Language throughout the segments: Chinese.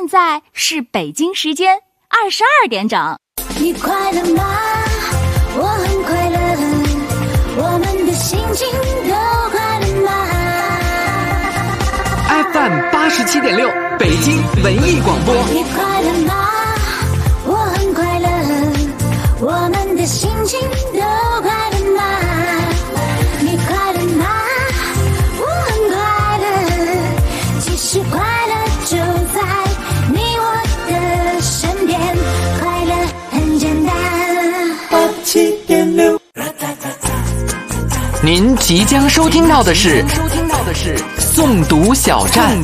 现在是北京时间22点整。 你快乐吗？我很快乐，我们的心情都快乐吗？ FM 87.6北京文艺广播。 你快乐吗？我很快乐，我们的心情都快乐吗？你快乐吗？我很快乐，其实快乐就在你我的身边，快乐很简单。87.6。 您即将收听到的是诵读小站。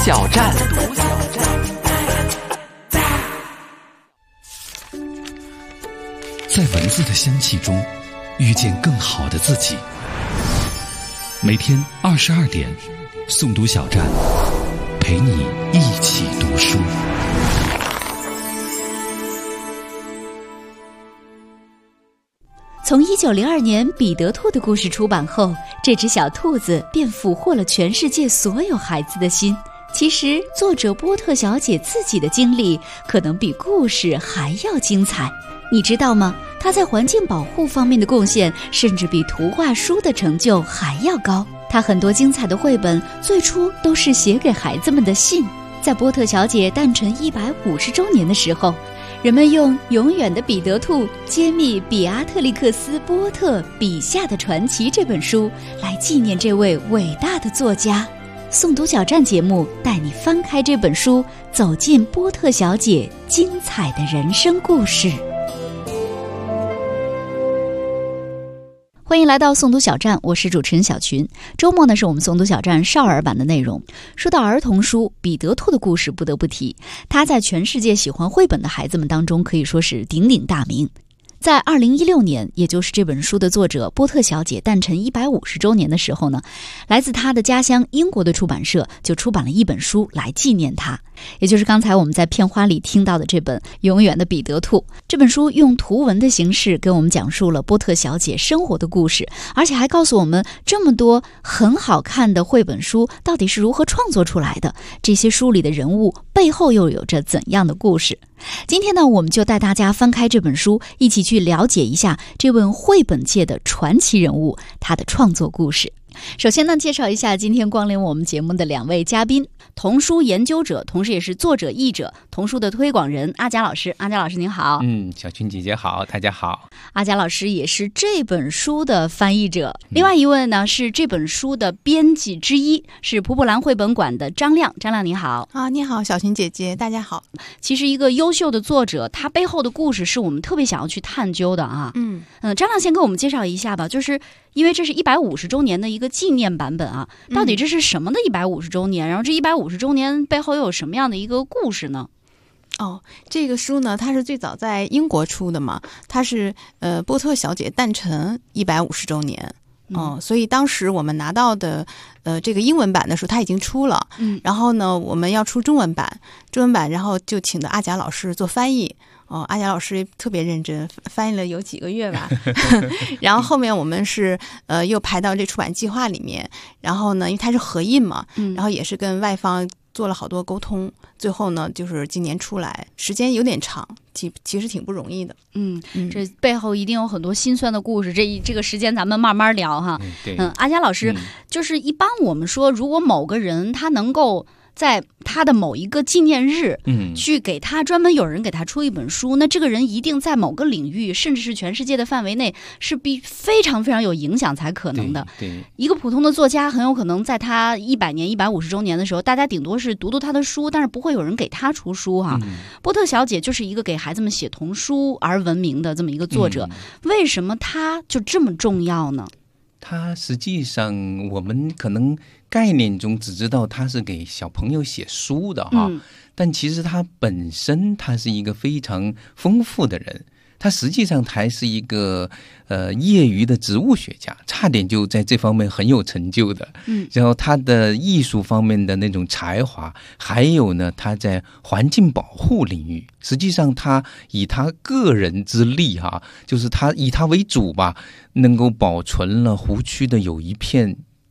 在文字的香气中遇见更好的自己。每天22点，诵读小站陪你一起读书。 从1902年彼得兔的故事出版后，这只小兔子便俘获了全世界所有孩子的心。其实作者波特小姐自己的经历可能比故事还要精彩。你知道吗？她在环境保护方面的贡献甚至比图画书的成就还要高。她很多精彩的绘本最初都是写给孩子们的信。在波特小姐诞辰150周年的时候，人们用《永远的彼得兔》揭秘比阿特利克斯·波特笔下的传奇这本书，来纪念这位伟大的作家。诵读小站节目带你翻开这本书，走进波特小姐精彩的人生故事。欢迎来到诵读小站，我是主持人小群。周末呢是我们诵读小站少儿版的内容。说到儿童书，彼得兔的故事不得不提，他在全世界喜欢绘本的孩子们当中可以说是鼎鼎大名。在2016年，也就是这本书的作者波特小姐诞辰150周年的时候呢，来自她的家乡英国的出版社就出版了一本书来纪念她，也就是刚才我们在片花里听到的这本《永远的彼得兔》。这本书用图文的形式给我们讲述了波特小姐生活的故事，而且还告诉我们这么多很好看的绘本书到底是如何创作出来的，这些书里的人物背后又有着怎样的故事。今天呢，我们就带大家翻开这本书，一起去了解一下这位绘本界的传奇人物，他的创作故事。首先呢，介绍一下今天光临我们节目的两位嘉宾，童书研究者，同时也是作者译者，童书的推广人阿佳老师。阿佳老师您好。 小群姐姐好，大家好。 阿佳老师也是这本书的翻译者。另外一位呢是这本书的编辑之一，是蒲蒲兰绘本馆的张亮。张亮你好。 你好小群姐姐，大家好。 其实一个优秀的作者，他背后的故事是我们特别想要去探究的啊。张亮先给我们介绍一下吧，就是因为这是150周年的一个纪念版本啊，到底这是什么的150周年？然后这150周年背后又有什么样的一个故事呢？ 这个书呢，它是最早在英国出的嘛，它是波特小姐诞辰150周年。所以当时我们拿到的这个英文版的时候它已经出了，然后呢我们要出中文版，然后就请的阿贾老师做翻译。阿贾老师特别认真，翻译了有几个月吧。然后后面我们是又排到这出版计划里面，然后呢因为它是合印嘛，然后也是跟外方做了好多沟通，最后呢就是今年出来，时间有点长，其实挺不容易的。 这背后一定有很多心酸的故事，这个时间咱们慢慢聊哈。阿佳老师，就是一般我们说，如果某个人他能够在他的某一个纪念日，去给他专门有人给他出一本书，那这个人一定在某个领域，甚至是全世界的范围内，是非常非常有影响才可能的。 对， 一个普通的作家很有可能在他100年、150周年的时候，大家顶多是读他的书，但是不会有人给他出书哈。波特小姐就是一个给孩子们写童书而闻名的这么一个作者，为什么他就这么重要呢？ 他实际上我们可能概念中只知道他是给小朋友写书的哈，但其实他本身他是一个非常丰富的人，他实际上还是一个业余的植物学家，差点就在这方面很有成就的。然后他的艺术方面的那种才华，还有呢他在环境保护领域，实际上他以他个人之力就是他以他为主吧，能够保存了湖区的有一片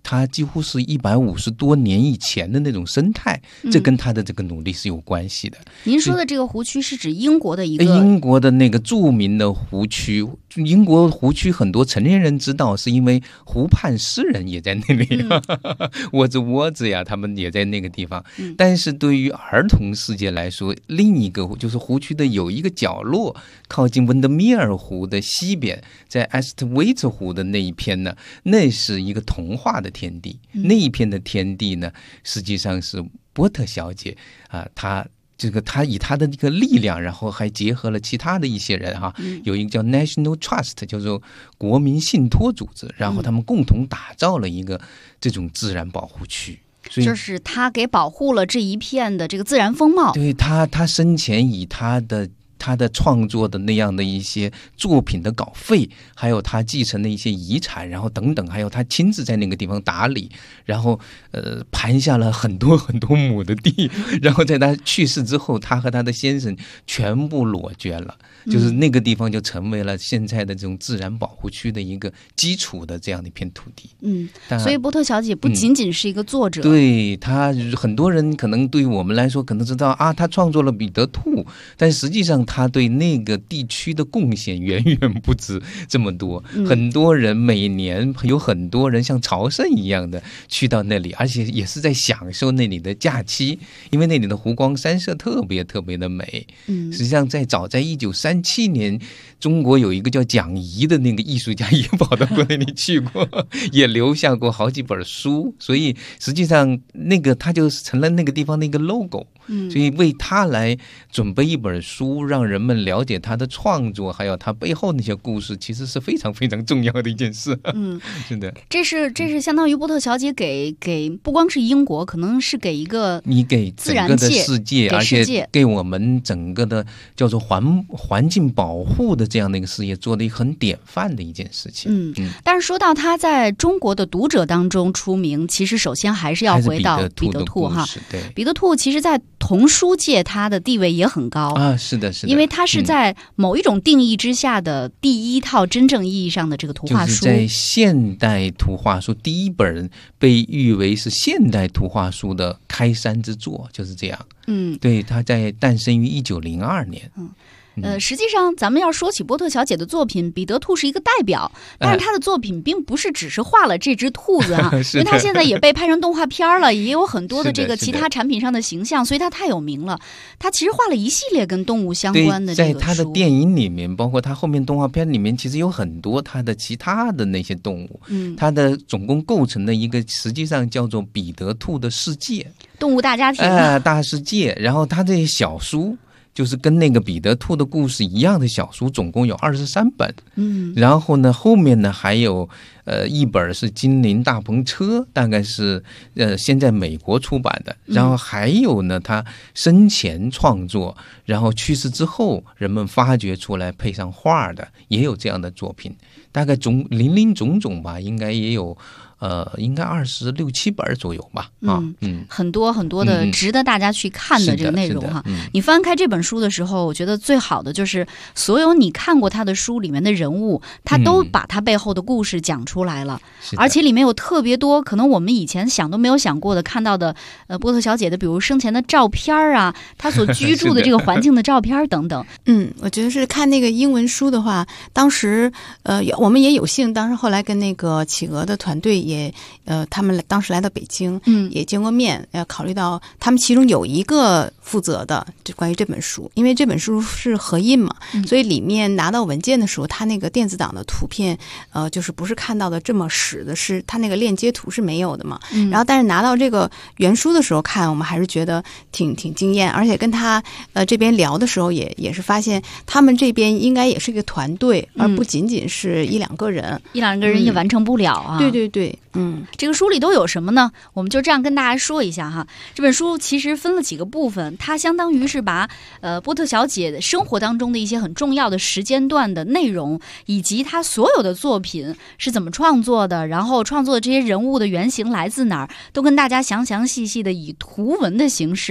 它几乎是150多年以前的那种生态，这跟他的这个努力是有关系的。 您说的这个湖区是指英国的一个英国的那个著名的湖区，英国湖区很多成年人知道，是因为湖畔诗人也在那里，窝子呀，他们也在那个地方。但是对于儿童世界来说，另一个就是湖区的有一个角落，靠近温德米尔湖的西边，在埃斯特威特湖的那一片呢，那是一个童话的天地。那一片的天地呢，实际上是波特小姐啊，她以她的这个力量，然后还结合了其他的一些人哈，有一个叫 National Trust， 叫做国民信托组织，然后他们共同打造了一个这种自然保护区。所以就是他给保护了这一片的这个自然风貌。 对，他生前以他的创作的那样的一些作品的稿费，还有他继承的一些遗产，然后等等，还有他亲自在那个地方打理，然后盘下了很多很多亩的地，然后在他去世之后，他和他的先生全部裸捐了，就是那个地方就成为了现在的这种自然保护区的一个基础的这样的一片土地。 所以波特小姐不仅仅是一个作者， 对，他很多人可能对于我们来说可能知道啊，他创作了彼得兔，但实际上他对那个地区的贡献远远不止这么多。很多人每年有很多人像朝圣一样的去到那里，而且也是在享受那里的假期，因为那里的湖光山色特别特别的美。实际上早在1937年，中国有一个叫蒋怡的那个艺术家也跑到过那里去过，也留下过好几本书，所以实际上那个他就成了那个地方的一个 logo。所以为他来准备一本书，让人们了解他的创作，还有他背后那些故事，其实是非常非常重要的一件事。是的， 这是相当于波特小姐给不光是英国，可能是给一个你给整个的世界，而且给我们整个的叫做环境保护的这样的一个事业做了一个很典范的一件事情。 但是说到他在中国的读者当中出名，其实首先还是要回到彼得兔哈。 对， 彼得兔其实在童书界他的地位也很高啊，是的， 因为他是在某一种定义之下的第一套真正意义上的这个图画书， 就是在现代图画书第一本被誉为是现代图画书的开山之作，就是这样。对，他在诞生于1902年。 实际上咱们要说起波特小姐的作品，彼得兔是一个代表，但是她的作品并不是只是画了这只兔子因为她现在也被拍成动画片了，也有很多的这个其他产品上的形象，所以她太有名了。她其实画了一系列跟动物相关的这个书， 在她的电影里面，包括她后面动画片里面，其实有很多她的其他的那些动物。她的总共构成的一个实际上叫做彼得兔的世界， 动物大家庭大世界。然后她这些小书就是跟那个彼得兔的故事一样的小书，总共有23本。然后呢，后面呢还有一本是精灵大篷车，大概是先在美国出版的。然后还有呢，他生前创作，然后去世之后人们发掘出来配上画的，也有这样的作品。大概林林总总吧，应该也有应该26、27本左右吧。 很多很多的值得大家去看的这个内容哈。你翻开这本书的时候，我觉得最好的就是所有你看过他的书里面的人物，他都把他背后的故事讲出来了，而且里面有特别多可能我们以前想都没有想过的看到的波特小姐的比如生前的照片啊，她所居住的这个环境的照片等等。 我觉得是看那个英文书的话，当时我们也有幸，当时后来跟那个企鹅的团队也他们当时来到北京，也见过面，要考虑到他们其中有一个负责的就关于这本书，因为这本书是合印嘛，所以里面拿到文件的时候，它那个电子档的图片就是不是看到的这么实的，是它那个链接图是没有的嘛。然后但是拿到这个原书的时候看，我们还是觉得挺惊艳，而且跟他这边聊的时候也是发现他们这边应该也是一个团队，而不仅仅是1、2个人， 也完成不了啊。 对， 这个书里都有什么呢？我们就这样跟大家说一下哈。这本书其实分了几个部分，它相当于是把波特小姐生活当中的一些很重要的时间段的内容，以及她所有的作品是怎么创作的，然后创作的这些人物的原型来自哪儿，都跟大家详详细细的以图文的形式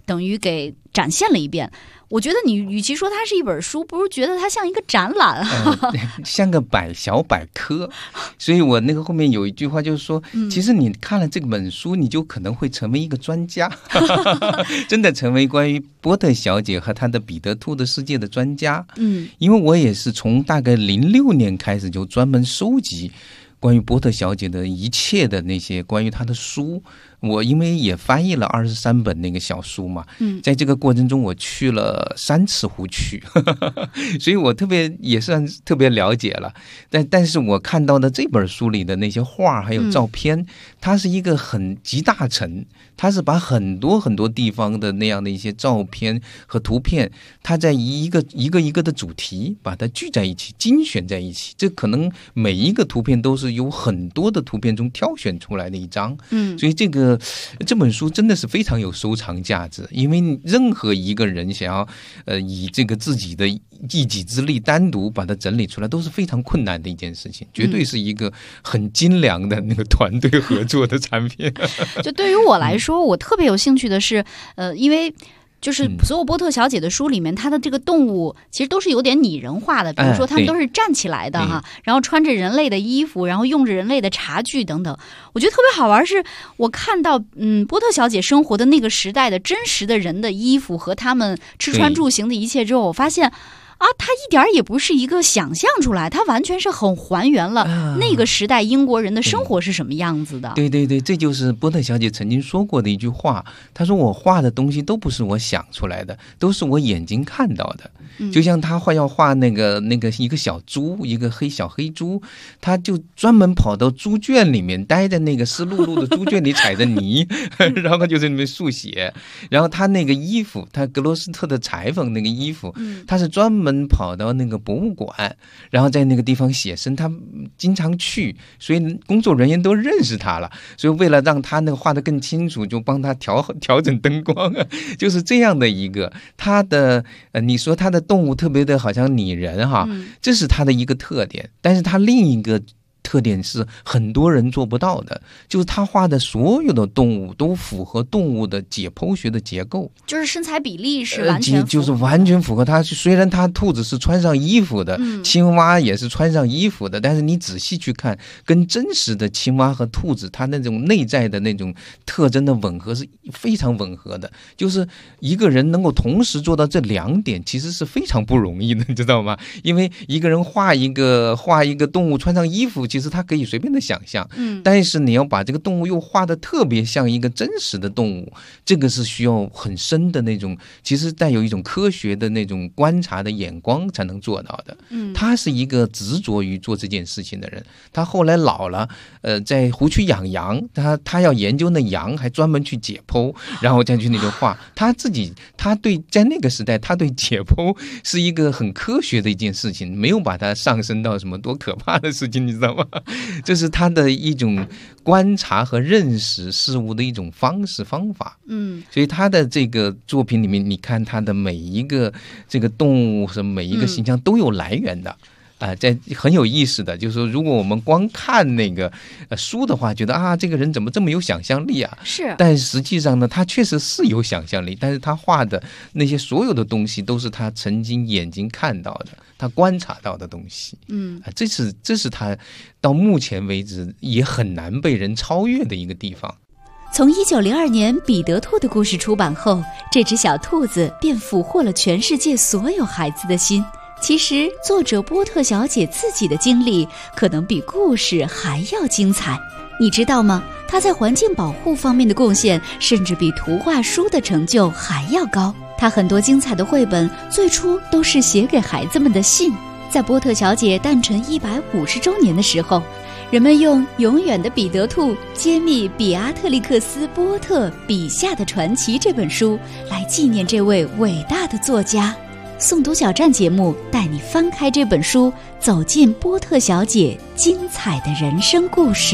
等于给展现了一遍。我觉得你与其说它是一本书，不如觉得它像一个展览像个小百科。所以我那个后面有一句话就是说，其实你看了这本书，你就可能会成为一个专家真的成为关于波特小姐和她的彼得兔的世界的专家。因为我也是从大概06年开始就专门收集关于波特小姐的一切的那些关于她的书。我因为也翻译了23本那个小书嘛，在这个过程中我去了3次湖区所以我也算特别了解了。但是我看到的这本书里的那些画还有照片，它是一个很集大成，它是把很多很多地方的那样的一些照片和图片，它在一个的主题把它聚在一起，精选在一起。这可能每一个图片都是由很多的图片中挑选出来的一张。所以这本书真的是非常有收藏价值，因为任何一个人想要以这个自己的一己之力单独把它整理出来，都是非常困难的一件事情，绝对是一个很精良的那个团队合作的产品就对于我来说，我特别有兴趣的是因为就是所有波特小姐的书里面，她的这个动物其实都是有点拟人化的，比如说她们都是站起来的哈，然后穿着人类的衣服，然后用着人类的茶具等等。我觉得特别好玩是，我看到波特小姐生活的那个时代的真实的人的衣服和他们吃穿住行的一切之后，我发现它一点也不是一个想象出来，它完全是很还原了那个时代英国人的生活是什么样子的。 对对对，这就是波特小姐曾经说过的一句话，她说我画的东西都不是我想出来的，都是我眼睛看到的。就像她要画那个一个小猪，一个小黑猪，她就专门跑到猪圈里面，待在那个湿漉漉的猪圈里踩着泥然后就在那边速写。然后她那个衣服，她格罗斯特的裁缝那个衣服，她是专门跑到那个博物馆，然后在那个地方写生。他经常去，所以工作人员都认识他了。所以为了让他那个画得更清楚，就帮他调整灯光就是这样的一个他的你说他的动物特别的好像拟人哈，这是他的一个特点。但是他另一个特点是很多人做不到的，就是他画的所有的动物都符合动物的解剖学的结构， 就是身材比例是完全符合就是完全符合它。虽然它兔子是穿上衣服的，青蛙也是穿上衣服的，但是你仔细去看，跟真实的青蛙和兔子它那种内在的那种特征的吻合是非常吻合的。就是一个人能够同时做到这2点，其实是非常不容易的，你知道吗？因为一个人画一个动物穿上衣服，其实他可以随便的想象，但是你要把这个动物又画得特别像一个真实的动物，这个是需要很深的那种，其实带有一种科学的那种观察的眼光才能做到的。他是一个执着于做这件事情的人。他后来老了，在湖区养羊，他要研究那羊，还专门去解剖，然后再去那个画。他对在那个时代，他对解剖是一个很科学的一件事情，没有把它上升到什么多可怕的事情，你知道吗？这是他的一种观察和认识事物的一种方法。所以他的这个作品里面，你看他的每一个这个动物和每一个形象都有来源的。在很有意思的，就是说，如果我们光看那个书的话，觉得这个人怎么这么有想象力啊？是，但实际上呢，他确实是有想象力，但是他画的那些所有的东西都是他曾经眼睛看到的，他观察到的东西。这是他到目前为止也很难被人超越的一个地方。 从1902年《彼得兔的故事》出版后，这只小兔子便俘获了全世界所有孩子的心。其实作者波特小姐自己的经历可能比故事还要精彩，你知道吗？她在环境保护方面的贡献甚至比图画书的成就还要高。她很多精彩的绘本最初都是写给孩子们的信。在波特小姐诞辰150周年的时候，人们用《永远的彼得兔：揭秘比阿特利克斯·波特笔下的传奇》这本书来纪念这位伟大的作家。诵读小站节目带你翻开这本书，走进波特小姐精彩的人生故事。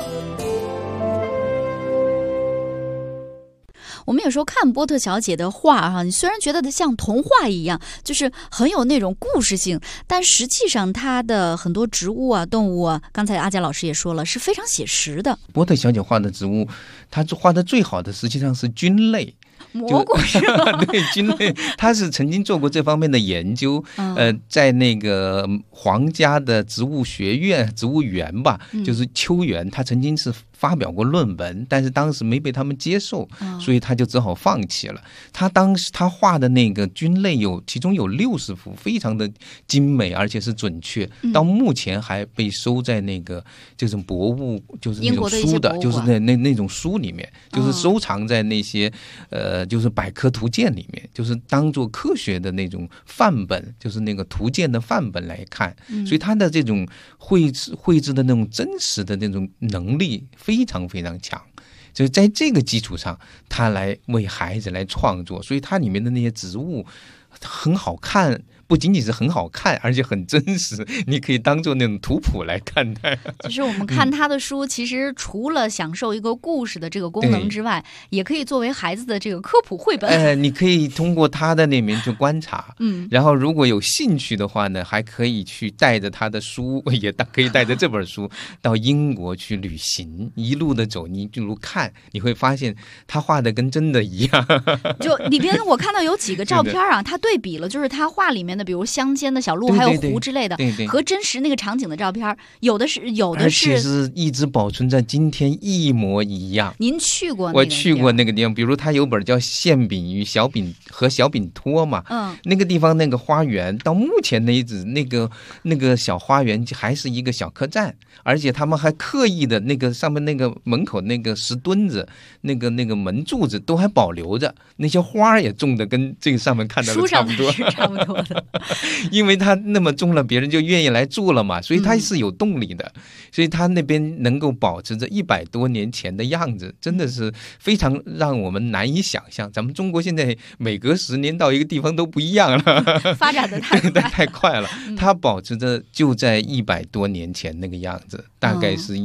我们有时候看波特小姐的画你虽然觉得它像童话一样，就是很有那种故事性，但实际上它的很多植物动物刚才阿佳老师也说了，是非常写实的。 波特小姐画的植物，她画的最好的实际上是菌类。 蘑菇是吗？ 对，菌类，他是曾经做过这方面的研究，在那个皇家的植物学院、植物园吧，就是秋园，他曾经是发表过论文，但是当时没被他们接受，所以他就只好放弃了。他当时他画的那个菌类其中有60幅，非常的精美，而且是准确，到目前还被收在那个就是博物，就是那种书的，就是那种书里面，就是收藏在那些就是百科图鉴里面，就是当做科学的那种范本，就是那个图鉴的范本来看。所以他的这种绘制的那种真实的那种能力非常非常强。所以在这个基础上，他来为孩子来创作，所以它里面的那些植物很好看，不仅仅是很好看，而且很真实，你可以当做那种图谱来看待。 就是我们看他的书，其实除了享受一个故事的这个功能之外，也可以作为孩子的这个科普绘本。 你可以通过他的那面去观察，然后如果有兴趣的话呢，还可以去带着他的书，也可以带着这本书到英国去旅行，一路的走，你一路看，你会发现他画的跟真的一样。 就里边我看到有几个照片啊，他对比了，就是他画里面的，比如乡间的小路，还有湖之类的，和真实那个场景的照片，有的是， 而且是一直保存在今天一模一样。 您去过那个地方？ 我去过那个地方，比如他有本叫《馅饼与小饼托》嘛，那个地方那个花园到目前为止，那个小花园还是一个小客栈，而且他们还刻意的那个上面那个门口那个石墩子，那个门柱子都还保留着，那些花也种的跟这个上面看到的差不多， 是差不多的。 因为他那么种了，别人就愿意来住了嘛，所以他是有动力的，所以他那边能够保持着100多年前的样子，真的是非常让我们难以想象。咱们中国现在每隔10年到一个地方都不一样了， 发展的太快了。他保持着就在100多年前那个样子，大概是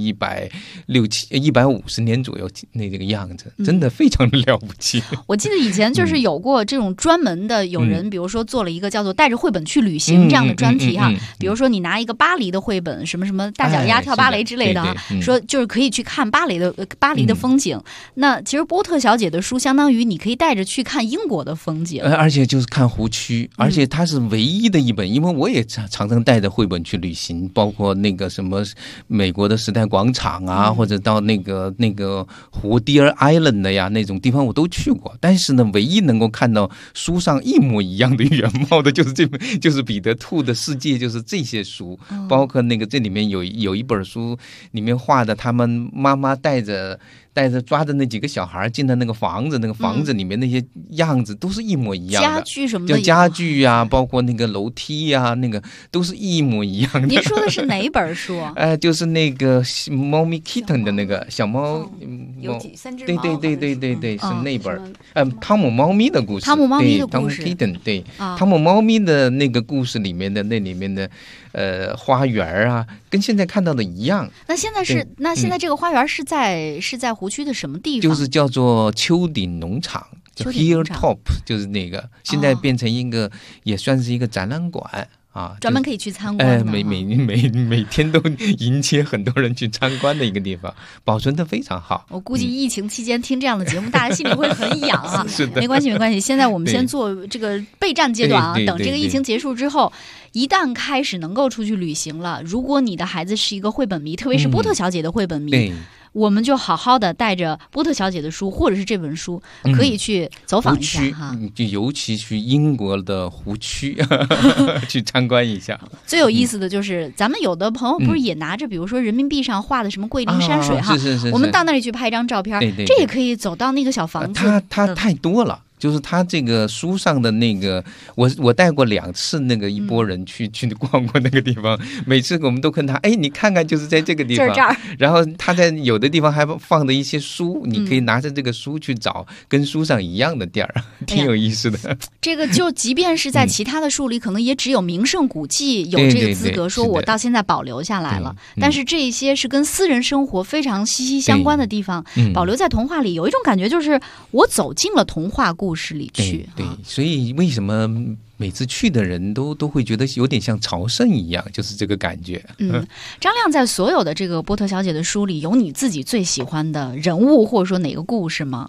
150年左右那个样子，真的非常了不起。 我记得以前就是有过这种专门的，有人比如说做了一个叫做带着绘本去旅行这样的专题哈，比如说你拿一个巴黎的绘本，什么什么大脚丫跳芭蕾之类的哈，说就是可以去看巴黎的风景。那其实波特小姐的书相当于你可以带着去看英国的风景， 而且就是看湖区，而且它是唯一的一本，因为我也常常带着绘本去旅行，包括那个什么美国的时代广场啊，或者到那个湖 Deer Island 的呀那种地方我都去过，但是呢，唯一能够看到书上一模一样的原貌的就是这本，就是彼得兔的世界，就是这些书，包括那个这里面有一本书里面画的他们妈妈带着抓着那几个小孩进的那个房子，那个房子里面那些样子都是一模一样的， 家具什么的， 就家具啊，包括那个楼梯啊，那个都是一模一样的。 您说的是哪本书？ 就是那个猫咪 kitten 的那个小猫， 有3只猫， 对，是那本汤姆猫咪的故事， 汤姆猫咪的故事， 汤姆 kitten 对，汤姆猫咪的那个故事里面的那里面的花园啊，跟现在看到的一样。 那现在这个花园是在湖区的什么地方？ 就是叫做丘顶农场，就 Hilltop， 就是那个现在变成一个也算是一个展览馆啊， 专门可以去参观的。 每天都迎接很多人去参观的一个地方，保存得非常好。 我估计疫情期间听这样的节目，大家心里会很痒啊。 是的， 没关系。现在我们先做这个备战阶段啊，等这个疫情结束之后，一旦开始能够出去旅行了，如果你的孩子是一个绘本迷，特别是波特小姐的绘本迷。我们就好好的带着波特小姐的书，或者是这本书，可以去走访一下哈。 就尤其去英国的湖区去参观一下。 最有意思的就是，咱们有的朋友不是也拿着，比如说人民币上画的什么桂林山水哈， 是我们到那里去拍一张照片， 对， 这也可以走到那个小房子。 它太多了。就是他这个书上的那个，我带过2次那个一拨人去逛过那个地方，每次我们都跟他，你看看就是在这个地方， 这儿， 然后他在有的地方还放的一些书，你可以拿着这个书去找跟书上一样的地儿，挺有意思的。 这个就即便是在其他的书里，可能也只有名胜古迹有这个资格，说我到现在保留下来了。但是这些是跟私人生活非常息息相关的地方，保留在童话里，有一种感觉就是我走进了童话故事里去。 对，所以为什么每次去的人都会觉得有点像朝圣一样，就是这个感觉。 张亮在所有的这个波特小姐的书里，有你自己最喜欢的人物或者说哪个故事吗？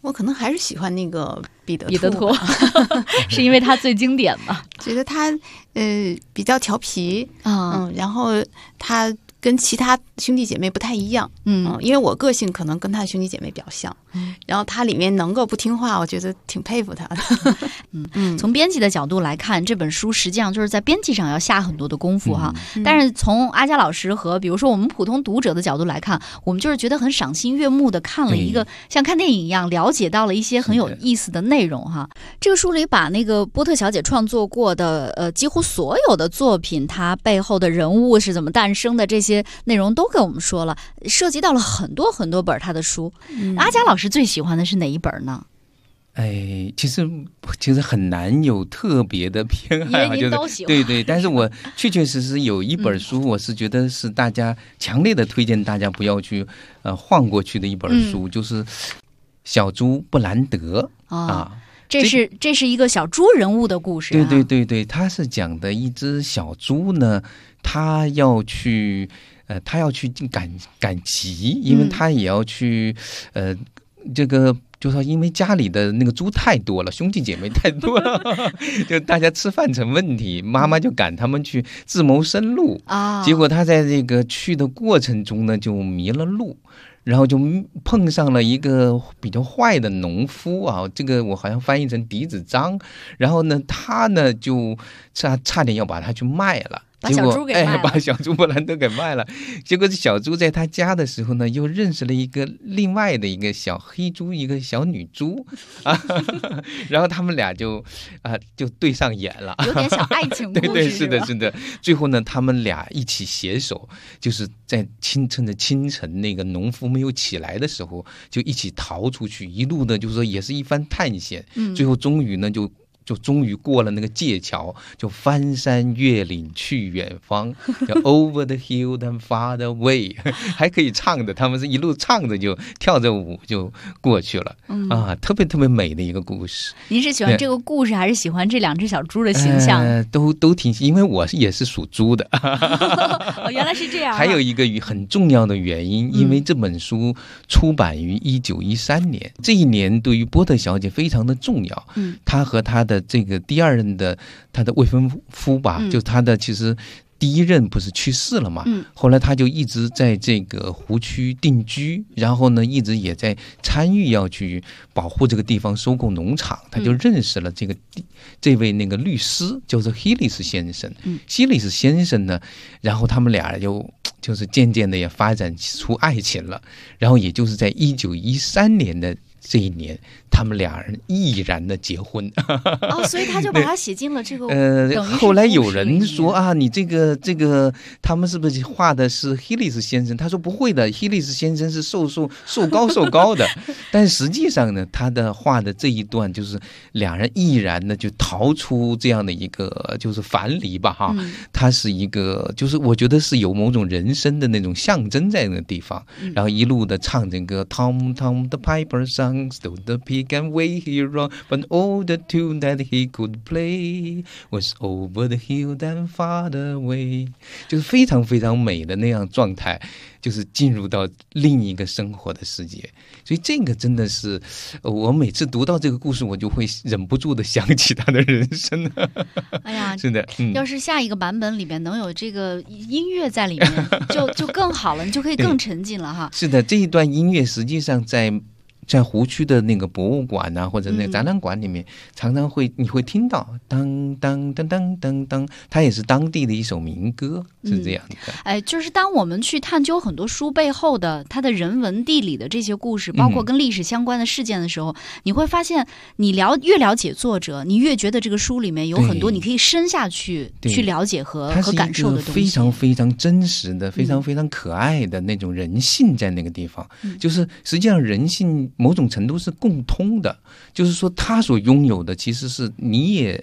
我可能还是喜欢那个彼得兔，是因为他最经典嘛？ 觉得他比较调皮然后他跟其他兄弟姐妹不太一样，因为我个性可能跟他的兄弟姐妹比较像，然后他里面能够不听话，我觉得挺佩服他的。 从编辑的角度来看，这本书实际上就是在编辑上要下很多的功夫哈。但是从阿佳老师和比如说我们普通读者的角度来看，我们就是觉得很赏心悦目的看了一个像看电影一样，了解到了一些很有意思的内容哈。这个书里把那个波特小姐创作过的几乎所有的作品，它背后的人物是怎么诞生的，这些内容都给我们说了，涉及到了很多很多本他的书。阿佳老师最喜欢的是哪一本呢？ 其实很难有特别的偏爱， 因为您都喜欢， 对，但是我确确实实有一本书，我是觉得是大家强烈的推荐大家不要去晃过去的一本书，就是小猪布兰德这是一个小猪人物的故事。 对，他是讲的一只小猪呢，他要去赶集，因为他也要去这个就是因为家里的那个猪太多了，兄弟姐妹太多了，就大家吃饭成问题，妈妈就赶他们去自谋生路结果他在这个去的过程中呢，就迷了路。然后就碰上了一个比较坏的农夫这个我好像翻译成嫡子张，然后呢，他呢就差点要把他去卖了。 把小猪给卖了， 把小猪布兰德给卖了。结果这小猪在他家的时候呢，又认识了一个另外的一个小黑猪，一个小女猪然后他们俩就对上眼了， 有点小爱情故事。 对，是的。最后呢，他们俩一起携手，就是在趁着清晨那个农夫没有起来的时候，就一起逃出去，一路的就是说也是一番探险。最后终于呢就终于过了那个界桥，就翻山越岭去远方，叫 Over the hill and far away 还可以唱的，他们是一路唱着就跳着舞就过去了特别特别美的一个故事。 您是喜欢这个故事还是喜欢这两只小猪的形象？ 都挺，因为我也是属猪的原来是这样还有一个很重要的原因，因为这本书出版于1913年，这一年对于波特小姐非常的重要。她和她的这个第二任的他的未婚夫吧，就他的其实第一任不是去世了嘛，后来他就一直在这个湖区定居，然后呢一直也在参与要去保护这个地方，收购农场。他就认识了这位那个律师，叫做希利斯先生。希利斯先生呢，然后他们俩就是渐渐的也发展出爱情了，然后也就是在1913年的这一年，他们俩人毅然的结婚所以他就把它写进了这个后来有人说你这个他们是不是画的是希利斯先生？他说不会的，希利斯先生是瘦高的但实际上呢，他的画的这一段就是两人毅然的就逃出这样的一个就是樊篱吧他是一个就是我觉得是有某种人生的那种象征在那个地方，然后一路的唱这个 Tom Tom the Piper Stole the pig and way he run, but all the tune that he could play was over the hill and far away， 就是非常非常美的那样状态，就是进入到另一个生活的世界。所以这个真的是我每次读到这个故事，我就会忍不住的想起他的人生哎呀， 是的要是下一个版本里面能有这个音乐在里面就更好了，你就可以更沉浸了哈。 是的，这一段音乐实际上在湖区的那个博物馆或者那个展览馆里面，常常你会听到当当当当当当，它也是当地的一首民歌，是这样的。 就是当我们去探究很多书背后的它的人文地理的这些故事，包括跟历史相关的事件的时候，你会发现你越了解作者，你越觉得这个书里面有很多你可以深下去了解和感受的东西。 非常非常真实的，非常非常可爱的那种人性在那个地方，就是实际上人性某种程度是共通的，就是说他所拥有的其实是你也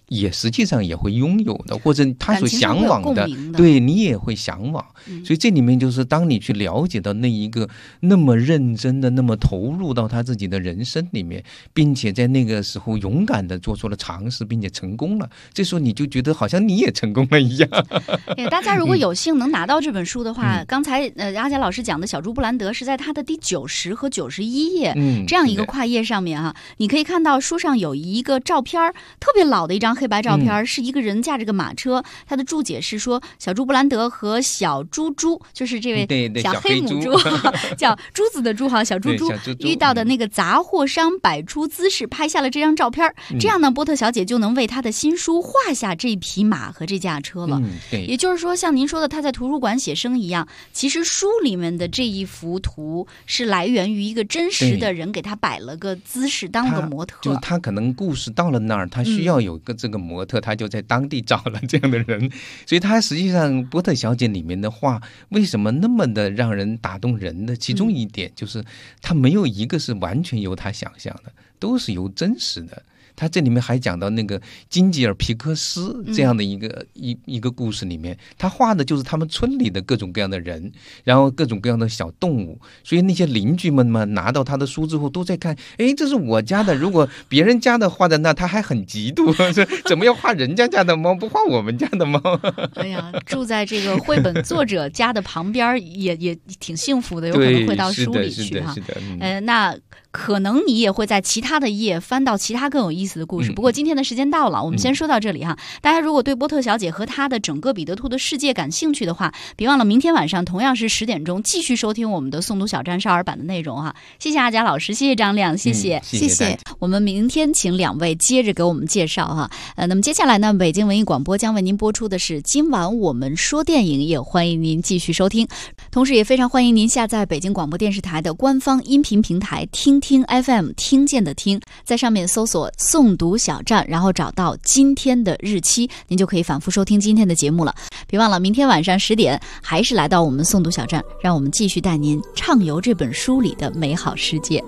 也实际上也会拥有的，或者他所向往的，对你也会向往。所以这里面就是当你去了解到那一个那么认真的、那么投入到他自己的人生里面，并且在那个时候勇敢的做出了尝试，并且成功了，这时候你就觉得好像你也成功了一样。 大家如果有幸能拿到这本书的话，刚才阿佳老师讲的小猪布兰德是在他的第90和91页，这样一个跨页上面你可以看到书上有一个照片，特别老的一张黑白照片，是一个人驾着个马车，他的注解是说小猪布兰德和小猪猪，就是这位小黑母猪叫珠子的猪小猪猪遇到的那个杂货商摆出姿势，拍下了这张照片，这样呢波特小姐就能为她的新书画下这匹马和这架车了。也就是说像您说的他在图书馆写生一样，其实书里面的这一幅图是来源于一个真实的人给他摆了个姿势，当了个模特， 就是他可能故事到了那儿，他需要有个这个模特，他就在当地找了这样的人。所以他实际上波特小姐里面的画为什么那么的让人打动人的其中一点就是他没有一个是完全由他想象的，都是由真实的。他这里面还讲到那个金吉尔皮克斯这样的一个故事里面，他画的就是他们村里的各种各样的人，然后各种各样的小动物，所以那些邻居们嘛拿到他的书之后都在看，哎，这是我家的，如果别人家的画在那他还很嫉妒，说怎么要画人家的猫不画我们家的猫。 哎呀，住在这个绘本作者家的旁边也挺幸福的，有可能会到书里去哈。那可能你也会在其他的页翻到其他更有意思的故事，不过今天的时间到了，我们先说到这里哈。大家如果对波特小姐和她的整个彼得兔的世界感兴趣的话，别忘了明天晚上同样是10点钟继续收听我们的诵读小站少儿版的内容哈。谢谢阿佳老师，谢谢张亮，谢谢。我们明天请2位接着给我们介绍哈。那么接下来呢，北京文艺广播将为您播出的是今晚我们说电影，也欢迎您继续收听，同时也非常欢迎您下载北京广播电视台的官方音频平台听听 FM， 听见的听，在上面搜索诵读小站，然后找到今天的日期，您就可以反复收听今天的节目了。别忘了明天晚上10点还是来到我们诵读小站，让我们继续带您畅游这本书里的美好世界。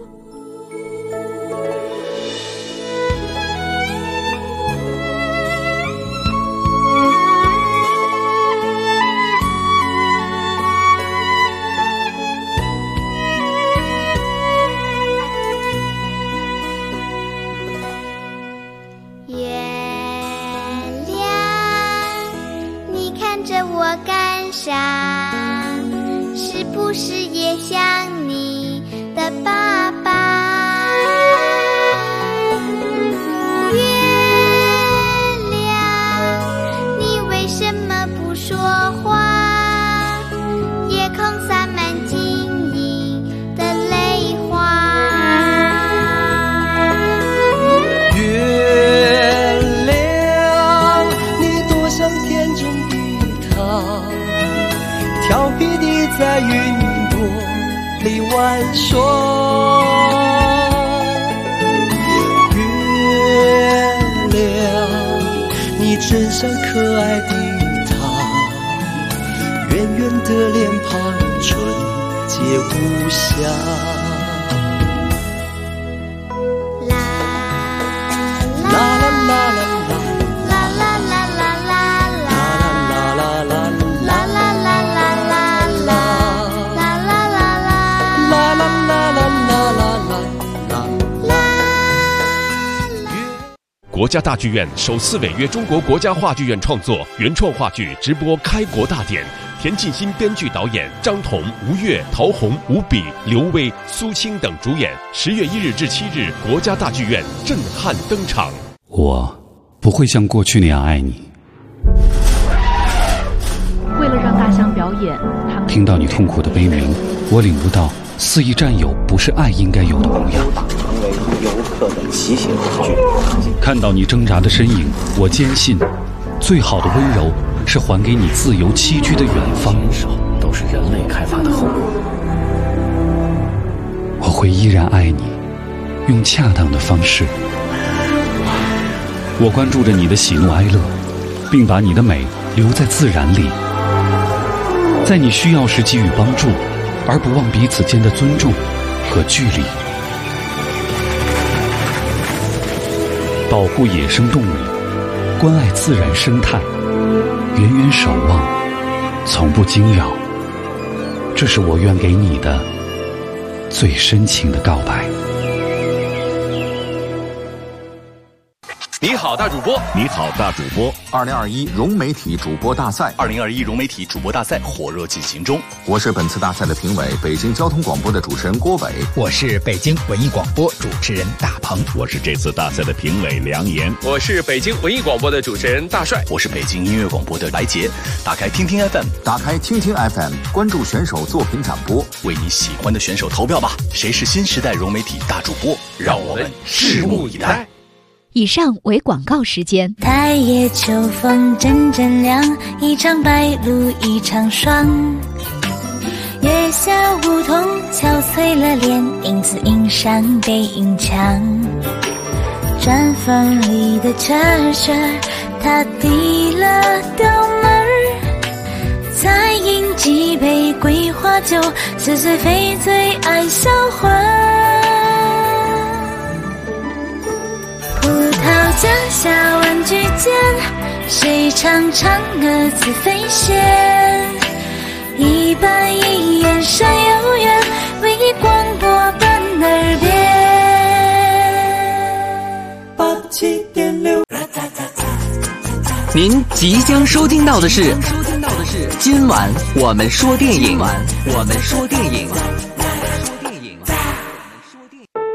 是不是也像你的爸爸？月亮，你为什么不说话？夜空洒满晶莹的泪花。 月亮，你多像天中的她，调皮地在云朵里玩耍。月亮，你真像可爱的她，圆圆的脸庞，纯洁无瑕。 国家大剧院首次违约中国国家话剧院创作原创话剧直播开国大典，田沁鑫编剧导演，张彤、吴越、陶虹、吴比、刘薇、苏青等主演。10月1日至7日，国家大剧院震撼登场。 我不会像过去那样爱你。 为了让大象表演，他们听到你痛苦的悲鸣，我领悟到肆意占有不是爱应该有的模样。 成为游客的骑行工具。 看到你挣扎的身影，我坚信，最好的温柔是还给你自由栖居的远方。 都是人类开发的后果。 我会依然爱你，用恰当的方式。我关注着你的喜怒哀乐，并把你的美留在自然里，在你需要时给予帮助，而不忘彼此间的尊重和距离。保护野生动物， 关爱自然生态，远远守望，从不惊扰。这是我愿给你的最深情的告白。 你好，大主播！ 你好，大主播！2021融媒体主播大赛 ，2021融媒体主播大赛火热进行中。 我是本次大赛的评委，北京交通广播的主持人郭伟。 我是北京文艺广播主持人大鹏。 我是这次大赛的评委梁岩。 我是北京文艺广播的主持人大帅。 我是北京音乐广播的来杰。打开听听 FM， 打开听听 FM， 关注选手作品展播， 为你喜欢的选手投票吧！谁是新时代融媒体大主播？让我们拭目以待。 以上为广告时间。 太夜秋风阵阵凉，一场白露一场霜。月下梧桐憔悴了脸，影子映上背影墙。砖缝里的车车，他递了刀门儿，再饮几杯桂花酒，似是非醉爱销魂。葡萄架下玩具间，谁唱嫦娥自飞仙？一板一眼山有缘，为你广播伴耳边。87.6。 您即将收听到的是今晚我们说电影。